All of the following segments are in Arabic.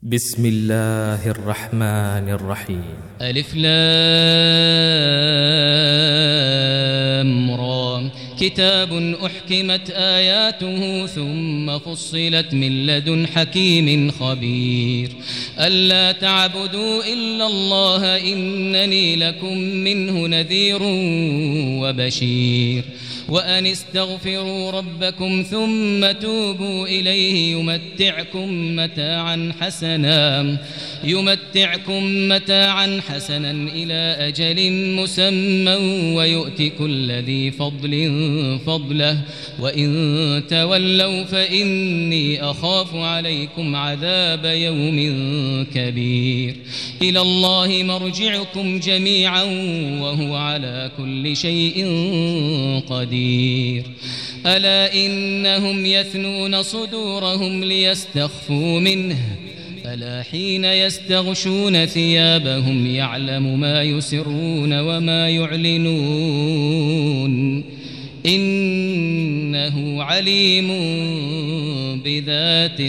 بسم الله الرحمن الرحيم. ألف لام را. كتاب أحكمت آياته ثم فصلت من لدن حكيم خبير. ألا تعبدوا إلا الله إنني لكم منه نذير وبشير. وأن استغفروا ربكم ثم توبوا إليه يمتعكم متاعا حسنا إلى أجل مسمى ويؤت كل ذي فضل فضله وإن تولوا فإني أخاف عليكم عذاب يوم كبير. إلى الله مرجعكم جميعا وهو على كل شيء قدير. ألا إنهم يثنون صدورهم ليستخفوا منه ألا حين يستغشون ثيابهم يعلم ما يسرون وما يعلنون إنه عليم بذات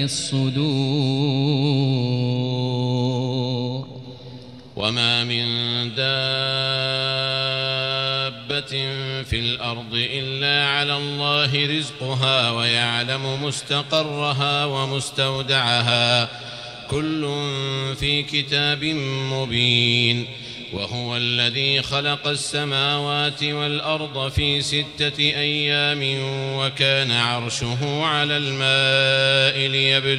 الصدور. وما من دابة في الأرض إلا على الله رزقها ويعلم مستقرها ومستودعها كل في كتاب مبين. وهو الذي خلق السماوات والأرض في 6 أيام وكان عرشه على الماء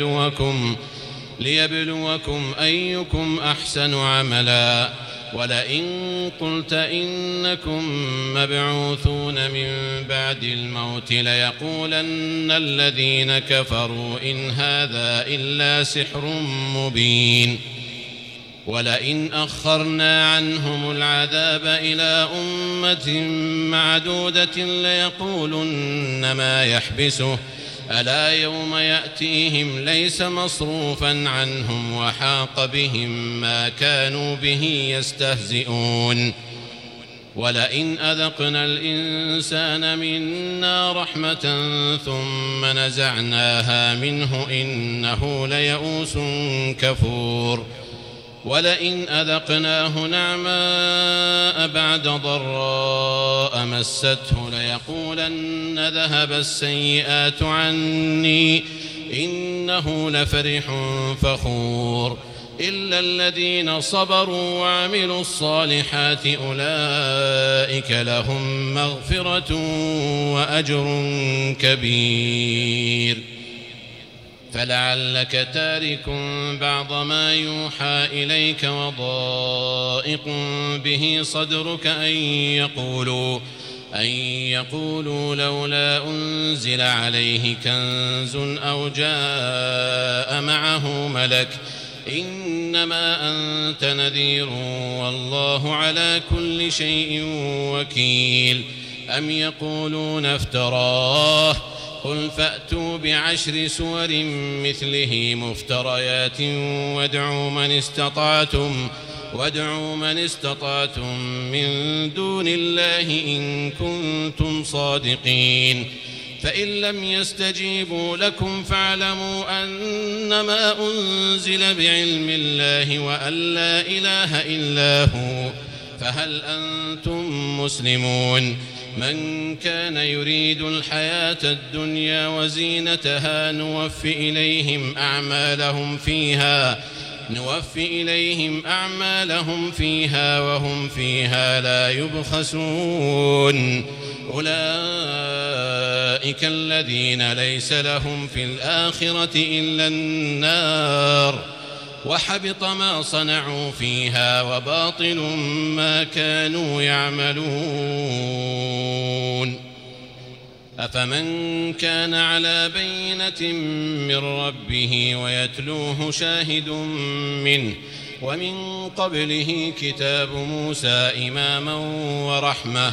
ليبلوكم أيكم أحسن عملا. ولئن قلت إنكم مبعوثون من بعد الموت ليقولن الذين كفروا إن هذا إلا سحر مبين. ولئن أخرنا عنهم العذاب إلى أمة معدودة ليقولن ما يحبسه ألا يوم يأتيهم ليس مصروفا عنهم وحاق بهم ما كانوا به يستهزئون. ولئن أذقنا الإنسان منا رحمة ثم نزعناها منه إنه ليئوس كفور. ولئن أذقناه نعماء بعد ضراء مسته ليقولن ذهب السيئات عني إنه لفرح فخور. إلا الذين صبروا وعملوا الصالحات أولئك لهم مغفرة وأجر كبير. فلعلك تارك بعض ما يوحى إليك وضائق به صدرك أن يقولوا لولا أنزل عليه كنز أو جاء معه ملك إنما أنت نذير والله على كل شيء وكيل. أم يقولون افتراه قل فأتوا ب10 سور مثله مفتريات وادعوا من استطعتم من دون الله إن كنتم صادقين. فإن لم يستجيبوا لكم فاعلموا أنما أنزل بعلم الله وأن لا إله إلا هو فهل أنتم مسلمون. من كان يريد الحياة الدنيا وزينتها نوفي إليهم أعمالهم فيها وهم فيها لا يبخسون. أولئك الذين ليس لهم في الآخرة إلا النار وحبط ما صنعوا فيها وباطل ما كانوا يعملون. أفمن كان على بينة من ربه ويتلوه شاهد منه ومن قبله كتاب موسى إماما ورحمة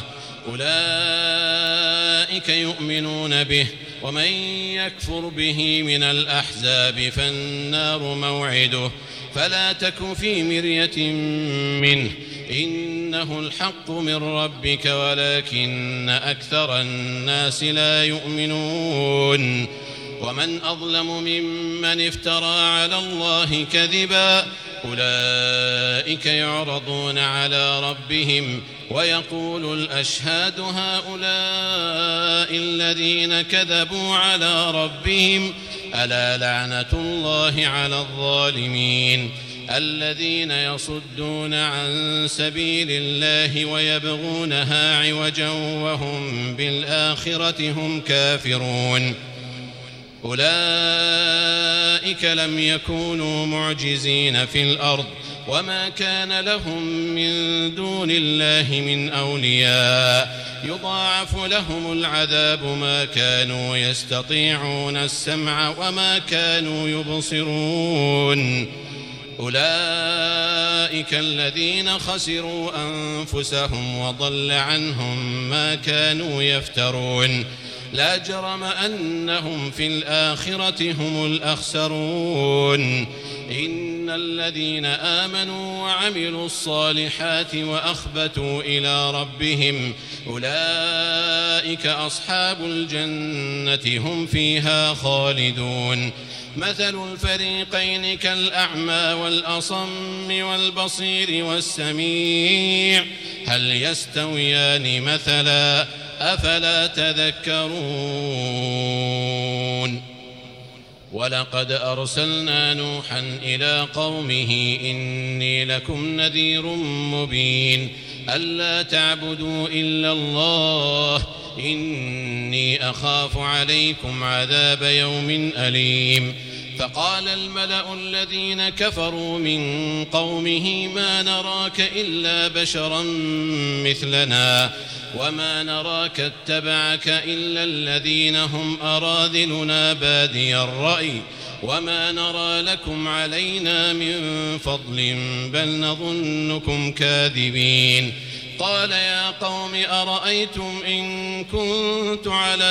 أولئك يؤمنون به. ومن يكفر به من الأحزاب فالنار موعده فلا تك في مرية منه إنه الحق من ربك ولكن أكثر الناس لا يؤمنون. ومن أظلم ممن افترى على الله كذبا أولئك يعرضون على ربهم ويقول الأشهاد هؤلاء الذين كذبوا على ربهم ألا لعنة الله على الظالمين الذين يصدون عن سبيل الله ويبغونها عوجا وهم بالآخرة هم كافرون أولئك لم يكونوا معجزين في الأرض وما كان لهم من دون الله من أولياء يضاعف لهم العذاب ما كانوا يستطيعون السمع وما كانوا يبصرون أولئك الذين خسروا أنفسهم وضل عنهم ما كانوا يفترون لا جرم أنهم في الآخرة هم الأخسرون إن الذين آمنوا وعملوا الصالحات وأخبتوا إلى ربهم أولئك أصحاب الجنة هم فيها خالدون مثل الفريقين كالأعمى والأصم والبصير والسميع هل يستويان مثلا أفلا تذكرون ولقد أرسلنا نوحا إلى قومه إني لكم نذير مبين ألا تعبدوا إلا الله إني أخاف عليكم عذاب يوم أليم فقال الملأ الذين كفروا من قومه ما نراك إلا بشرا مثلنا وما نراك اتبعك إلا الذين هم أراذلنا بادي الرأي وما نرى لكم علينا من فضل بل نظنكم كاذبين قال يا قوم أرأيتم إن كنت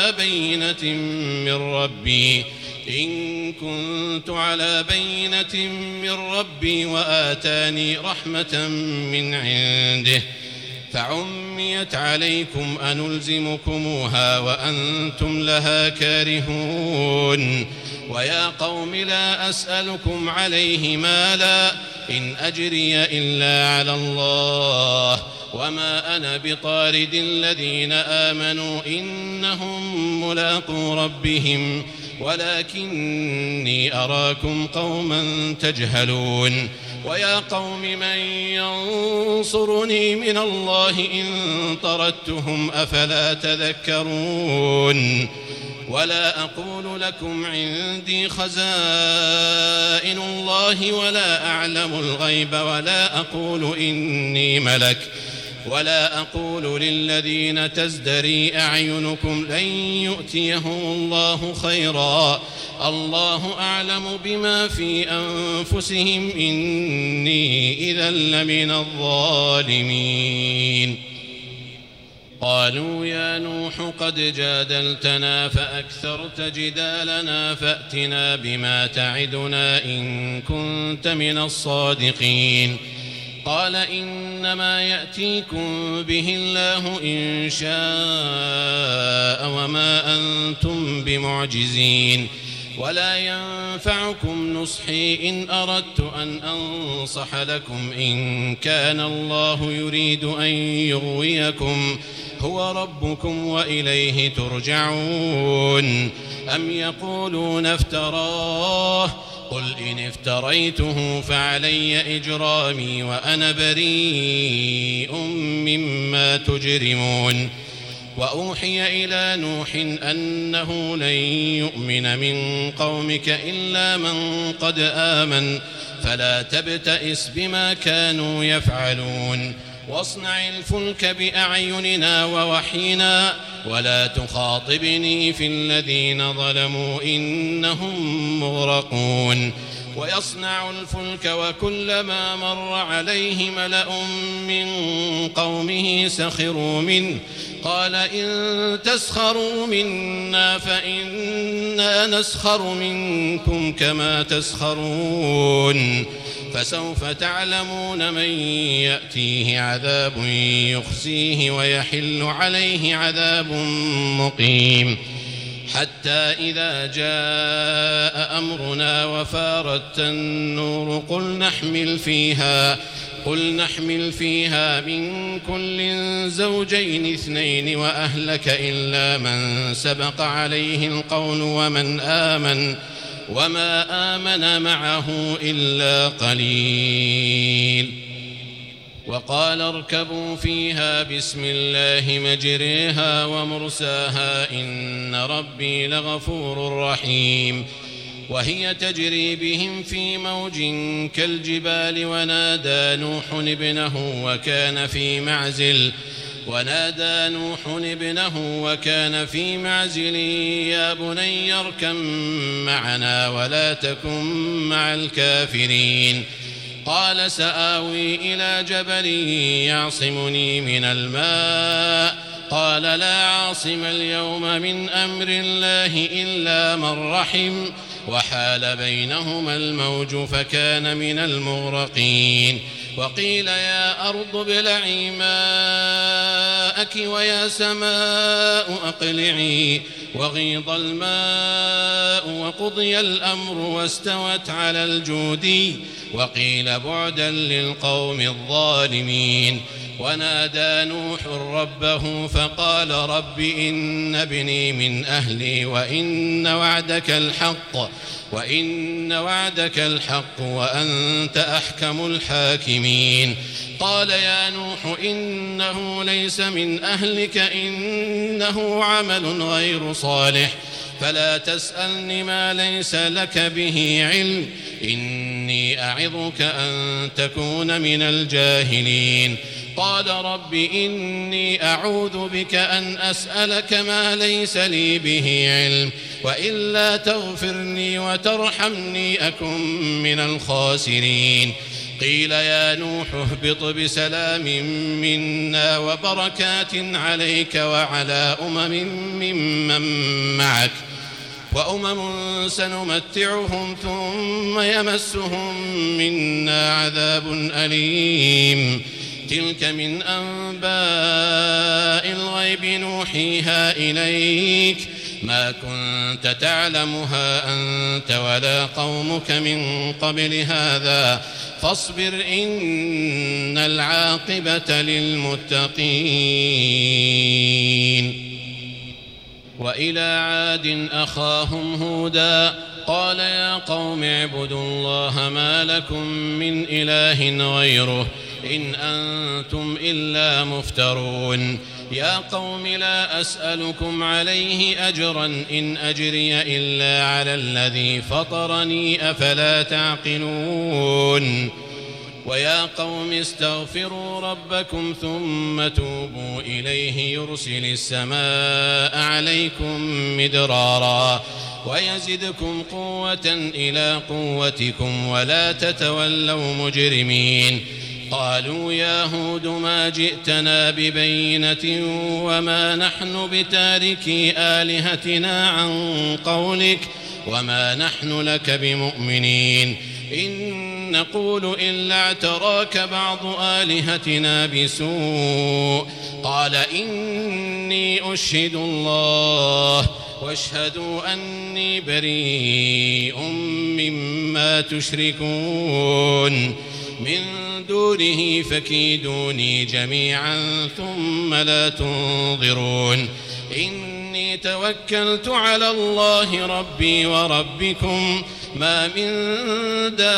على بينة من ربي وآتاني رحمة من عنده فعميت عليكم أنلزمكموها وأنتم لها كارهون ويا قوم لا أسألكم عليه مالا إن أجري إلا على الله وما أنا بطارد الذين آمنوا إنهم ملاقو ربهم ولكني أراكم قوما تجهلون ويا قوم من ينصرني من الله إن طردتهم أفلا تذكرون ولا أقول لكم عندي خزائن الله ولا أعلم الغيب ولا أقول إني ملك ولا أقول للذين تزدري أعينكم لن يؤتيهم الله خيرا الله أعلم بما في أنفسهم إني إذا لمن الظالمين قالوا يا نوح قد جادلتنا فأكثرت جدالنا فأتنا بما تعدنا إن كنت من الصادقين قال إنما يأتيكم به الله إن شاء وما أنتم بمعجزين ولا ينفعكم نصحي إن أردت أن أنصح لكم إن كان الله يريد أن يغويكم هو ربكم وإليه ترجعون أم يقولون افتراه قل إن افتريته فعلي إجرامي وأنا بريء مما تجرمون وأوحي إلى نوح أنه لن يؤمن من قومك إلا من قد آمن فلا تبتئس بما كانوا يفعلون واصنع الفلك بأعيننا ووحينا ولا تخاطبني في الذين ظلموا إنهم مغرقون ويصنع الفلك وكلما مر عليه ملأ من قومه سخروا منه قال إن تسخروا منا فإنا نسخر منكم كما تسخرون فسوف تعلمون من يأتيه عذاب يخزيه ويحل عليه عذاب مقيم حتى إذا جاء أمرنا وفارت النور قل نحمل فيها من كل زوجين اثنين وأهلك إلا من سبق عليه القول وما آمن معه إلا قليل. وقال اركبوا فيها بسم الله مجريها ومرساها إن ربي لغفور رحيم. وهي تجري بهم في موج كالجبال ونادى نوح ابنه وكان في معزل يا بني اركب معنا ولا تكن مع الكافرين. قال سآوي إلى جبل يعصمني من الماء قال لا عاصم اليوم من أمر الله إلا من رحم وحال بينهما الموج فكان من المغرقين. وقيل يا أرض ابلعي ماءك ويا سماء أقلعي وغيض الماء وقضي الأمر واستوت على الجودي وقيل بعدا للقوم الظالمين. ونادى نوح ربه فقال رب إن ابني من أهلي وإن وعدك الحق وأنت أحكم الحاكمين. قال يا نوح إنه ليس من أهلك إنه عمل غير صالح فلا تسألني ما ليس لك به علم إني أعظك أن تكون من الجاهلين. قال رب إني أعوذ بك أن أسألك ما ليس لي به علم وإلا تغفرني وترحمني أكن من الخاسرين. قيل يا نوح اهبط بسلام منا وبركات عليك وعلى ممن معك وأمم سنمتعهم ثم يمسهم منا عذاب أليم. تلك من أنباء الغيب نوحيها إليك ما كنت تعلمها أنت ولا قومك من قبل هذا فاصبر إن العاقبة للمتقين. وإلى عاد أخاهم هودا قال يا قوم اعبدوا الله ما لكم من إله غيره إن أنتم إلا مفترون. يا قوم لا أسألكم عليه أجرا إن أجري إلا على الذي فطرني أفلا تعقلون. ويا قوم استغفروا ربكم ثم توبوا إليه يرسل السماء عليكم مدرارا ويزدكم قوة إلى قوتكم ولا تتولوا مجرمين. قالوا يا هود ما جئتنا ببينة وما نحن بتاركي آلهتنا عن قولك وما نحن لك بمؤمنين إن نقول إلا اعتراك بعض آلهتنا بسوء. قال إني أشهد الله واشهدوا أني بريء مما تشركون من دونه فكيدوني جميعا ثم لا تنظرون. إني توكلت على الله ربي وربكم ما من دابة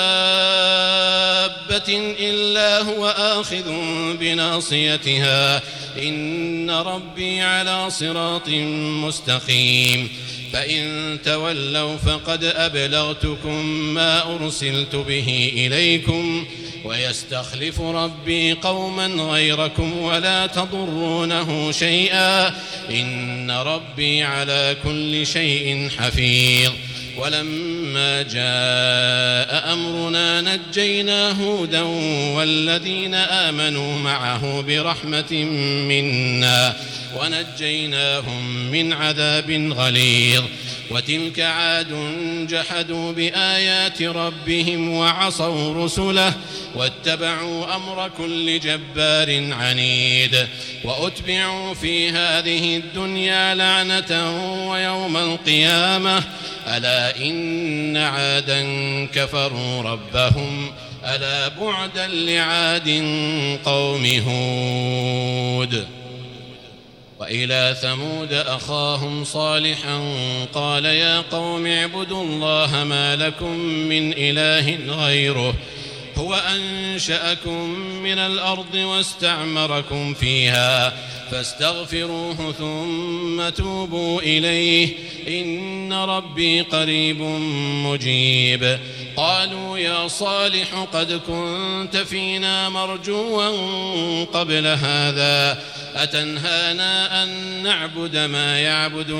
إلا هو آخذ بناصيتها إن ربي على صراط مستقيم. فإن تولوا فقد أبلغتكم ما أرسلت به إليكم ويستخلف ربي قوما غيركم ولا تضرونه شيئا إن ربي على كل شيء حفيظ. ولما جاء أمرنا نجينا هودا والذين آمنوا معه برحمة منا ونجيناهم من عذاب غليظ. وتلك عاد جحدوا بآيات ربهم وعصوا رسله واتبعوا أمر كل جبار عنيد وأتبعوا في هذه الدنيا لعنة ويوم القيامة ألا إن عادا كفروا ربهم ألا بعدا لعاد قوم هود. وإلى ثمود أخاهم صالحا قال يا قوم اعبدوا الله ما لكم من إله غيره هو أنشأكم من الأرض واستعمركم فيها فاستغفروه ثم توبوا إليه إن ربي قريب مجيب. قالوا يا صالح قد كنت فينا مرجوا قبل هذا أتنهانا أن نعبد ما يعبد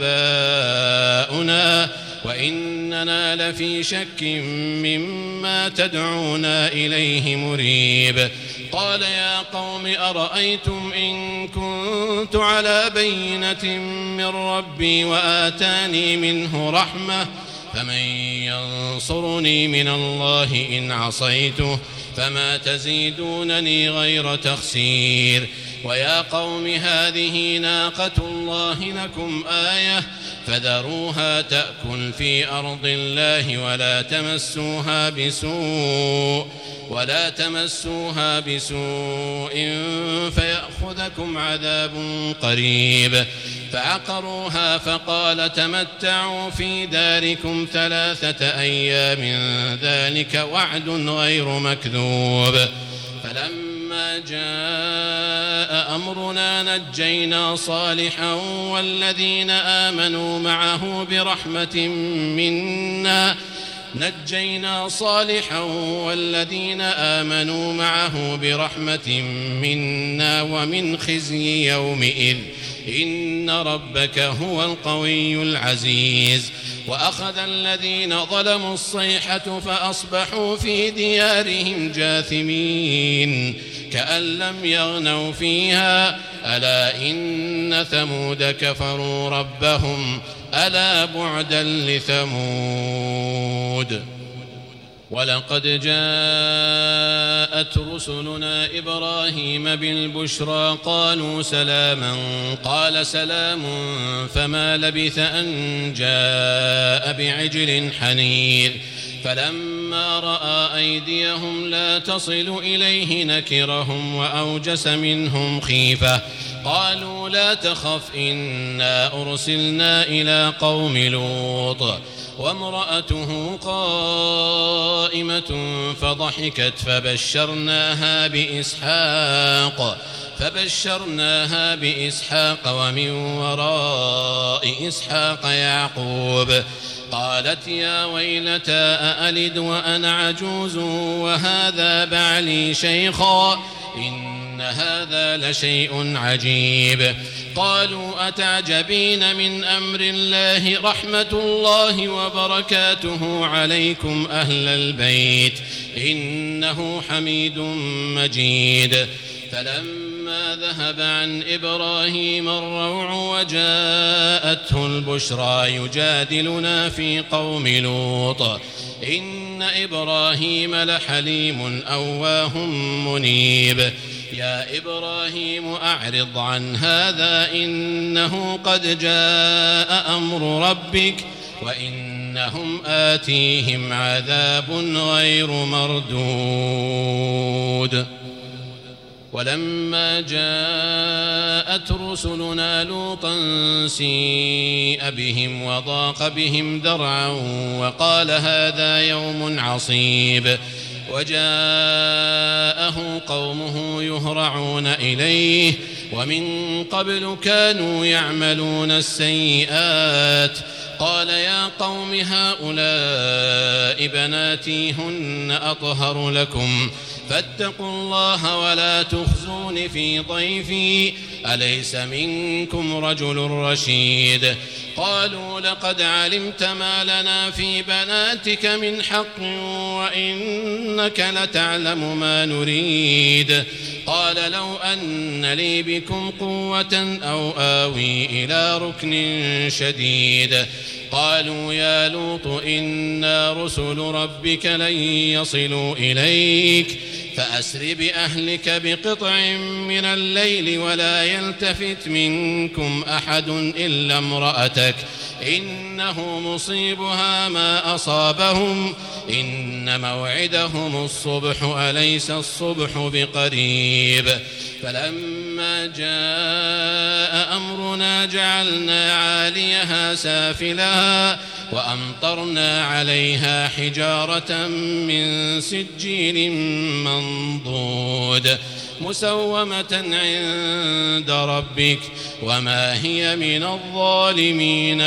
آباؤنا وإننا لفي شك مما تدعونا إليه مريب. قال يا قوم أرأيتم إن كنت على بينة من ربي وآتاني منه رحمة فمن ينصرني من الله إن عصيته فما تزيدونني غير تخسير. ويا قوم هذه ناقة الله لكم آية فذروها تأكل في أرض الله ولا تمسوها بسوء فيأخذكم عذاب قريب. فعقروها فقال تمتعوا في داركم 3 أيام ذلك وعد غير مكذوب. فلما جاء أمرنا نجينا صالحا والذين آمنوا معه برحمة منا ومن خزي يومئذ إن ربك هو القوي العزيز. وأخذ الذين ظلموا الصيحة فأصبحوا في ديارهم جاثمين كأن لم يغنوا فيها ألا إن ثمود كفروا ربهم ألا بعدا لثمود. ولقد جاءت رسلنا إبراهيم بالبشرى قالوا سلاما قال سلام فما لبث أن جاء بعجل حنيذ. فلما رأى أيديهم لا تصل إليه نكرهم وأوجس منهم خيفة قالوا لا تخف إنا أرسلنا إلى قوم لوط وامرأته قائمة فضحكت فبشرناها بإسحاق ومن وراء إسحاق يعقوب. قالت يا ويلتى أألد وأنا عجوز وهذا بعلي شيخا إن هذا لشيء عجيب. قالوا أتعجبين من أمر الله رحمة الله وبركاته عليكم أهل البيت إنه حميد مجيد. فلما ذهب عن إبراهيم الروع وجاءته البشرى يجادلنا في قوم لوط إن إبراهيم لحليم أواه منيب. يا إبراهيم أعرض عن هذا إنه قد جاء أمر ربك وإنهم آتيهم عذاب غير مردود. ولما جاءت رسلنا لوطا سيء بهم وضاق بهم ذرعا وقال هذا يوم عصيب. وجاءه قومه يهرعون إليه ومن قبل كانوا يعملون السيئات. قال يا قوم هؤلاء بناتي هن أطهر لكم فاتقوا الله ولا تخزون في ضيفي أليس منكم رجل رشيد. قالوا لقد علمت ما لنا في بناتك من حق وإنك لتعلم ما نريد. قال لو أن لي بكم قوة أو آوي إلى ركن شديد. قالوا يا لوط إنا رسل ربك لن يصلوا إليك فأسر بأهلك بقطع من الليل ولا يلتفت منكم أحد إلا امرأتك إنه مصيبها ما أصابهم إن موعدهم الصبح أليس الصبح بقريب فلما جاء أمرنا جعلنا عاليها سافلها وأمطرنا عليها حجارة من سجيل منضود مسومة عند ربك وما هي من الظالمين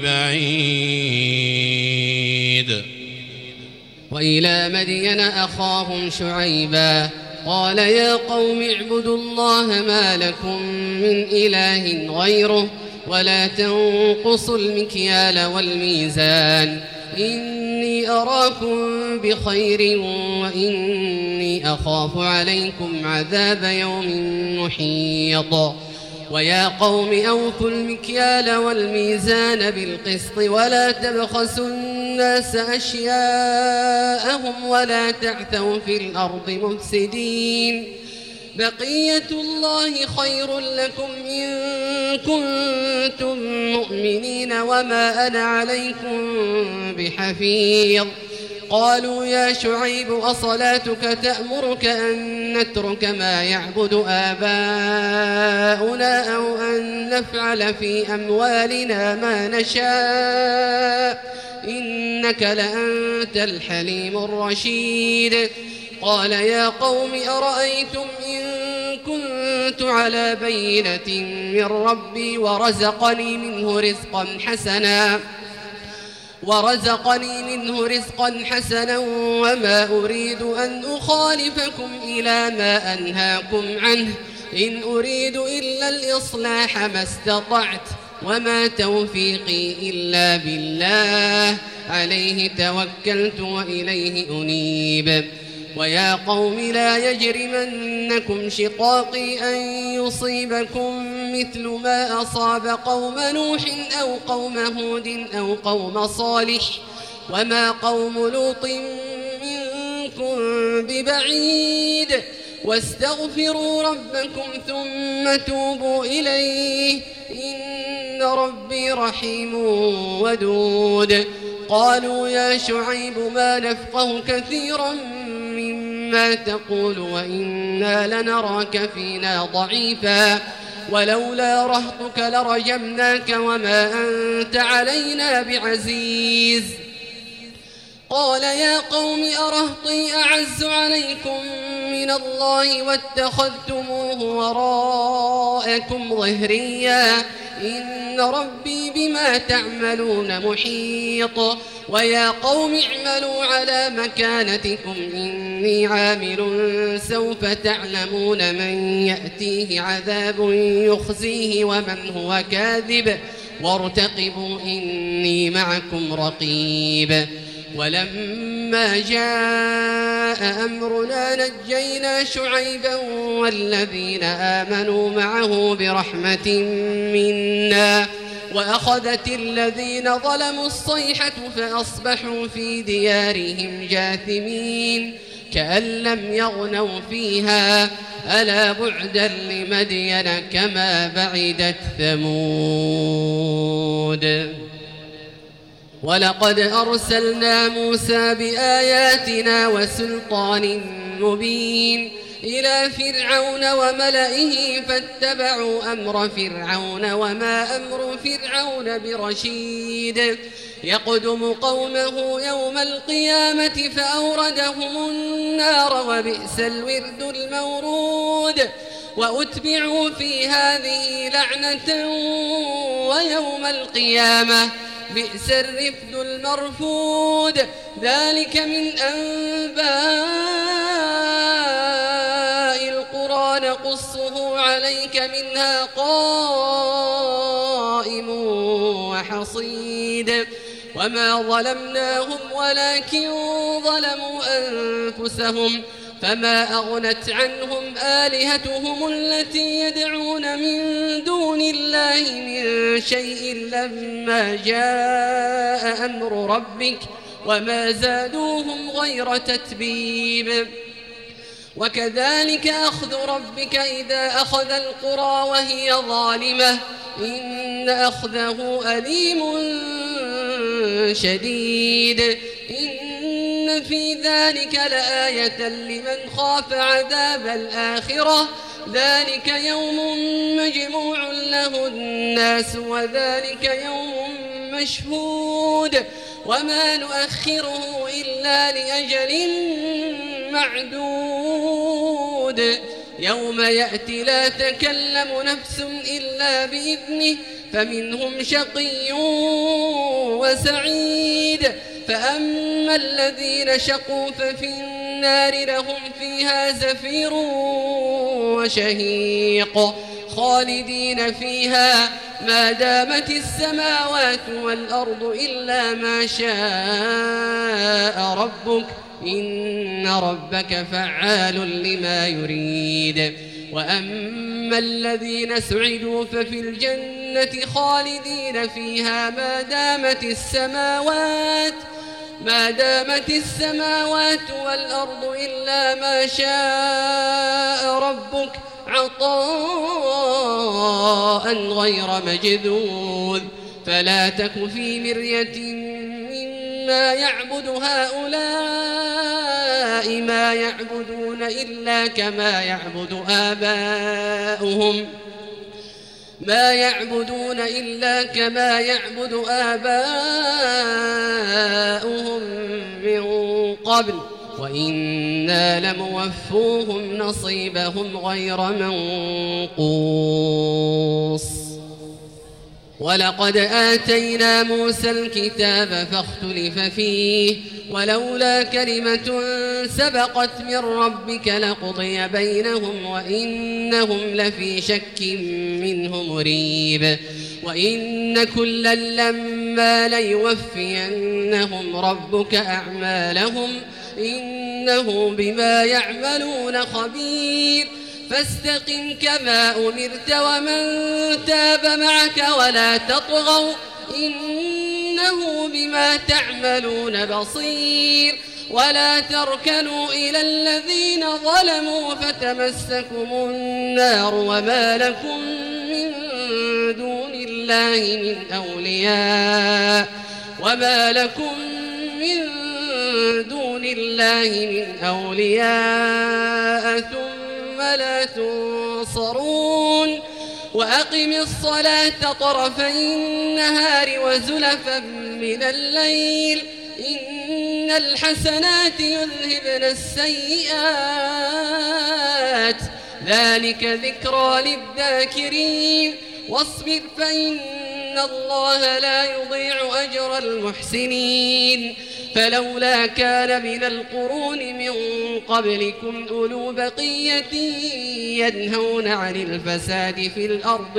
ببعيد. وإلى مدين أخاهم شعيبا قال يا قوم اعبدوا الله ما لكم من إله غيره ولا تنقصوا المكيال والميزان إني أراكم بخير وإني أخاف عليكم عذاب يوم محيط. ويا قوم أوفوا المكيال والميزان بالقسط ولا تبخسوا الناس أشياءهم ولا تعثوا في الأرض مفسدين بقية الله خير لكم إن كنتم مؤمنين وما أنا عليكم بحفيظ. قالوا يا شعيب أصلاتك تأمرك أن نترك ما يعبد آباؤنا أو أن نفعل في أموالنا ما نشاء إنك لأنت الحليم الرشيد. قال يا قوم أرأيتم إن كنت على بينة من ربي ورزقني منه رزقا حسنا وما أريد أن أخالفكم إلى ما أنهاكم عنه إن أريد إلا الإصلاح ما استطعت وما توفيقي إلا بالله عليه توكلت وإليه أنيب. ويا قوم لا يجرمنكم شقاقي أن يصيبكم مثل ما أصاب قوم نوح أو قوم هود أو قوم صالح وما قوم لوط منكم ببعيد واستغفروا ربكم ثم توبوا إليه إن ربي رحيم ودود. قالوا يا شعيب ما نفقه كثيرا مما تقول وإنا لنراك فينا ضعيفا ولولا رهطك لرجمناك وما أنت علينا بعزيز. قال يا قوم أرهطي أعز عليكم من الله واتخذتموه وراءكم ظهريا إن ربي بما تعملون محيط. ويا قوم اعملوا على مكانتكم إني عامل سوف تعلمون من يأتيه عذاب يخزيه ومن هو كاذب وارتقبوا إني معكم رقيب. ولما جاء أمرنا نجينا شعيبا والذين آمنوا معه برحمة منا وأخذت الذين ظلموا الصيحة فأصبحوا في ديارهم جاثمين كأن لم يغنوا فيها ألا بعدا لمدين كما بعدت ثمود. ولقد أرسلنا موسى بآياتنا وسلطان مبين إلى فرعون وملئه فاتبعوا أمر فرعون وما أمر فرعون برشيد يقدم قومه يوم القيامة فأوردهم النار وبئس الورد المورود. وأتبعوا في هذه لعنة ويوم القيامة بئس الرفد المرفود. ذلك من أنباء القرى نقصه عليك منها قائم وحصيد. وما ظلمناهم ولكن ظلموا أنفسهم فما أغنت عنهم آلهتهم التي يدعون من دون الله من شيء لما جاء أمر ربك وما زادوهم غير تتبيب وكذلك أخذ ربك إذا أخذ القرى وهي ظالمة إن أخذه أليم شديد إن في ذلك لآية لمن خاف عذاب الآخرة ذلك يوم مجموع له الناس وذلك يوم مشهود وما نؤخره إلا لأجل معدود يوم يأتي لا تكلم نفس إلا بإذنه فمنهم شقي وسعيد فأما الذين شقوا ففي النار لهم فيها زفير وشهيق خالدين فيها ما دامت السماوات والأرض إلا ما شاء ربك إن ربك فعال لما يريد وأما الذين سعدوا ففي الجنة خالدين فيها ما دامت السماوات والأرض إلا ما شاء ربك عطاء غير مجذوذ فلا تك في مرية مما يعبد هؤلاء ما يعبدون إلا كما يعبد آباؤهم من قبل وإنا لموفوهم نصيبهم غير منقوص ولقد آتينا موسى الكتاب فاختلف فيه ولولا كلمة سبقت من ربك لقضي بينهم وإنهم لفي شك منه مريب وإن كلا لما ليوفينهم ربك أعمالهم إنه بما يعملون خبير فاستقم كما أمرت ومن تاب معك ولا تطغوا إنه بما تعملون بصير ولا تركنوا إلى الذين ظلموا فتمسكم النار وما لكم من دون الله من أولياء ثم لا تنصرون وأقم الصلاة طرفي النهار وزلفا من الليل إن الحسنات يذهبن السيئات ذلك ذكرى للذاكرين واصبر فإن الله لا يضيع أجر المحسنين فلولا كان من القرون من قبلكم أولو بقية ينهون عن الفساد في الأرض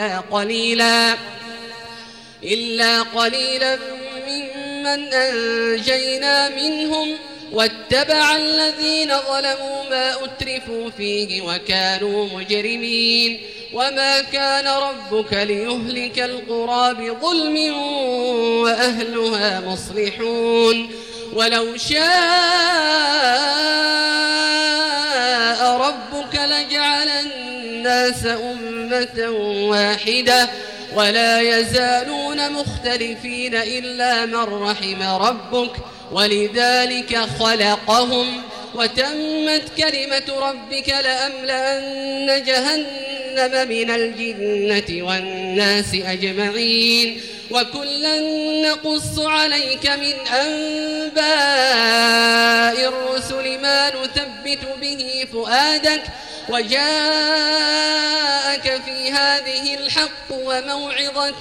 إلا قليلا ممن أنجينا منهم واتبع الذين ظلموا ما أترفوا فيه وكانوا مجرمين وما كان ربك ليهلك القرى بظلم وأهلها مصلحون ولو شاء ربك لجعل الناس أمة واحدة ولا يزالون مختلفين إلا من رحم ربك ولذلك خلقهم وتمت كلمة ربك لأملأن جهنم من الجنة والناس أجمعين وكلا نقص عليك من أنباء الرسل ما نثبت به فؤادك وجاءك في هذه الحق وموعظة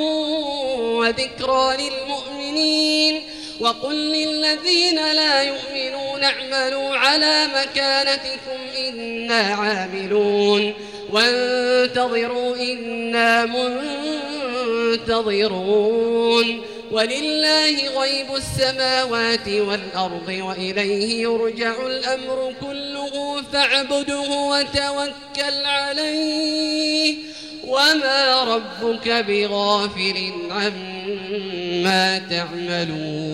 وذكرى للمؤمنين وقل للذين لا يؤمنون اعملوا على مكانتكم إنا عاملون وانتظروا إنا منتظرون ولله غيب السماوات والأرض وإليه يرجع الأمر كله فاعبده وتوكل عليه وما ربك بغافل عما تعملون